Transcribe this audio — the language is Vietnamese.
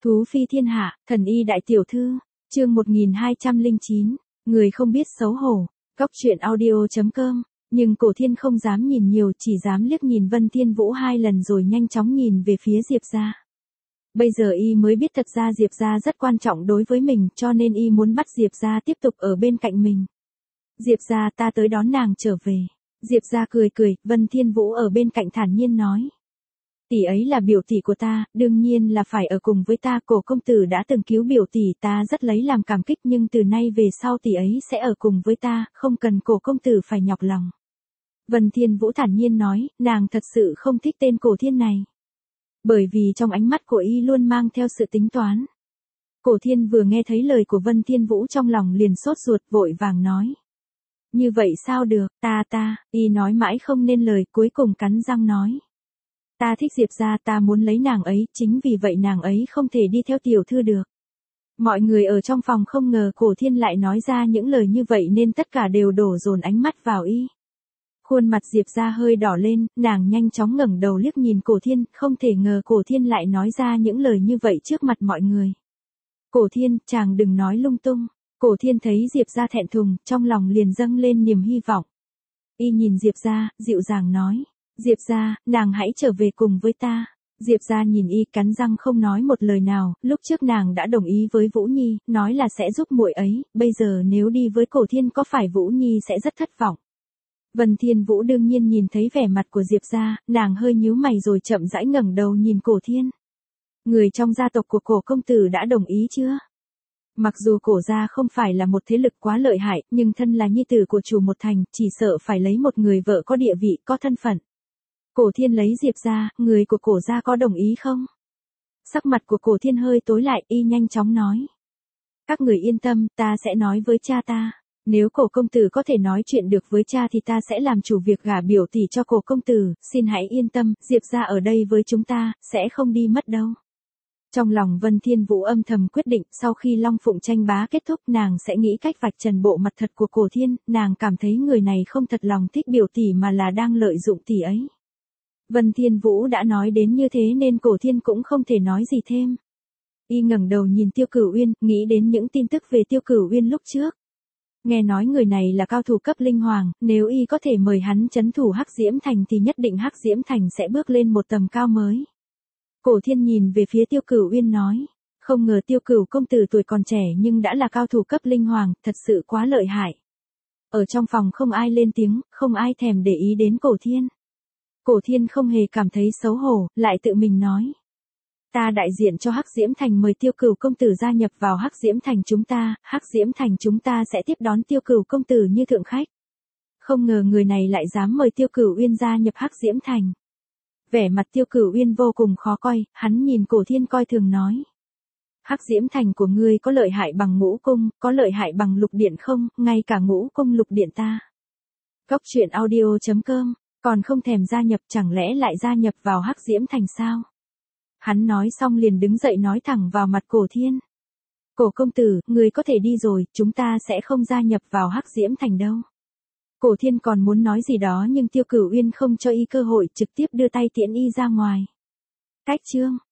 Thú phi thiên hạ, thần y đại tiểu thư, chương 1209, người không biết xấu hổ, Góc truyện audio.com, nhưng Cổ Thiên không dám nhìn nhiều, chỉ dám liếc nhìn Vân Thiên Vũ 2 lần rồi nhanh chóng nhìn về phía Diệp gia. Bây giờ y mới biết thật ra Diệp gia rất quan trọng đối với mình, cho nên y muốn bắt Diệp gia tiếp tục ở bên cạnh mình. Diệp gia, ta tới đón nàng trở về. Diệp gia cười cười, Vân Thiên Vũ ở bên cạnh thản nhiên nói. Tỷ ấy là biểu tỷ của ta, đương nhiên là phải ở cùng với ta. Cổ công tử đã từng cứu biểu tỷ, ta rất lấy làm cảm kích, nhưng từ nay về sau tỷ ấy sẽ ở cùng với ta, không cần cổ công tử phải nhọc lòng. Vân Thiên Vũ thản nhiên nói, nàng thật sự không thích tên Cổ Thiên này. Bởi vì trong ánh mắt của y luôn mang theo sự tính toán. Cổ Thiên vừa nghe thấy lời của Vân Thiên Vũ trong lòng liền sốt ruột, vội vàng nói. Như vậy sao được, y nói mãi không nên lời, cuối cùng cắn răng nói. Ta thích Diệp gia, ta muốn lấy nàng ấy, chính vì vậy nàng ấy không thể đi theo tiểu thư được. Mọi người ở trong phòng không ngờ Cổ Thiên lại nói ra những lời như vậy nên tất cả đều đổ dồn ánh mắt vào y. Khuôn mặt Diệp gia hơi đỏ lên, nàng nhanh chóng ngẩng đầu liếc nhìn Cổ Thiên, không thể ngờ Cổ Thiên lại nói ra những lời như vậy trước mặt mọi người. Cổ Thiên, chàng đừng nói lung tung. Cổ Thiên thấy Diệp gia thẹn thùng, trong lòng liền dâng lên niềm hy vọng. Y nhìn Diệp gia, dịu dàng nói. Diệp gia, nàng hãy trở về cùng với ta. Diệp gia nhìn y cắn răng không nói một lời nào, lúc trước nàng đã đồng ý với Vũ Nhi, nói là sẽ giúp muội ấy, bây giờ nếu đi với Cổ Thiên có phải Vũ Nhi sẽ rất thất vọng. Vân Thiên Vũ đương nhiên nhìn thấy vẻ mặt của Diệp gia, nàng hơi nhíu mày rồi chậm rãi ngẩng đầu nhìn Cổ Thiên. Người trong gia tộc của Cổ công tử đã đồng ý chưa? Mặc dù Cổ gia không phải là một thế lực quá lợi hại, nhưng thân là nhi tử của chủ một thành, chỉ sợ phải lấy một người vợ có địa vị, có thân phận. Cổ Thiên lấy Diệp gia, người của Cổ gia có đồng ý không? Sắc mặt của Cổ Thiên hơi tối lại, y nhanh chóng nói. Các người yên tâm, ta sẽ nói với cha ta. Nếu Cổ công tử có thể nói chuyện được với cha thì ta sẽ làm chủ việc gả biểu tỷ cho Cổ công tử, xin hãy yên tâm, Diệp gia ở đây với chúng ta, sẽ không đi mất đâu. Trong lòng Vân Thiên Vũ âm thầm quyết định, sau khi Long Phụng tranh bá kết thúc nàng sẽ nghĩ cách vạch trần bộ mặt thật của Cổ Thiên, nàng cảm thấy người này không thật lòng thích biểu tỷ mà là đang lợi dụng tỷ ấy. Vân Thiên Vũ đã nói đến như thế nên Cổ Thiên cũng không thể nói gì thêm. Y ngẩng đầu nhìn Tiêu Cửu Uyên, nghĩ đến những tin tức về Tiêu Cửu Uyên lúc trước. Nghe nói người này là cao thủ cấp linh hoàng, nếu y có thể mời hắn trấn thủ Hắc Diễm Thành thì nhất định Hắc Diễm Thành sẽ bước lên một tầm cao mới. Cổ Thiên nhìn về phía Tiêu Cửu Uyên nói, không ngờ Tiêu Cửu công tử tuổi còn trẻ nhưng đã là cao thủ cấp linh hoàng, thật sự quá lợi hại. Ở trong phòng không ai lên tiếng, không ai thèm để ý đến Cổ Thiên. Cổ Thiên không hề cảm thấy xấu hổ, lại tự mình nói. Ta đại diện cho Hắc Diễm Thành mời Tiêu Cửu công tử gia nhập vào Hắc Diễm Thành chúng ta, Hắc Diễm Thành chúng ta sẽ tiếp đón Tiêu Cửu công tử như thượng khách. Không ngờ người này lại dám mời Tiêu Cửu Uyên gia nhập Hắc Diễm Thành. Vẻ mặt Tiêu Cửu Uyên vô cùng khó coi, hắn nhìn Cổ Thiên coi thường nói. Hắc Diễm Thành của ngươi có lợi hại bằng Ngũ Cung, có lợi hại bằng Lục Điện không, ngay cả Ngũ Cung Lục Điện ta. Góc truyện audio.com, còn không thèm gia nhập, chẳng lẽ lại gia nhập vào Hắc Diễm Thành sao? Hắn nói xong liền đứng dậy nói thẳng vào mặt Cổ Thiên. Cổ công tử, người có thể đi rồi, chúng ta sẽ không gia nhập vào Hắc Diễm Thành đâu. Cổ Thiên còn muốn nói gì đó nhưng Tiêu Cửu Uyên không cho y cơ hội, trực tiếp đưa tay tiễn y ra ngoài. Cách chương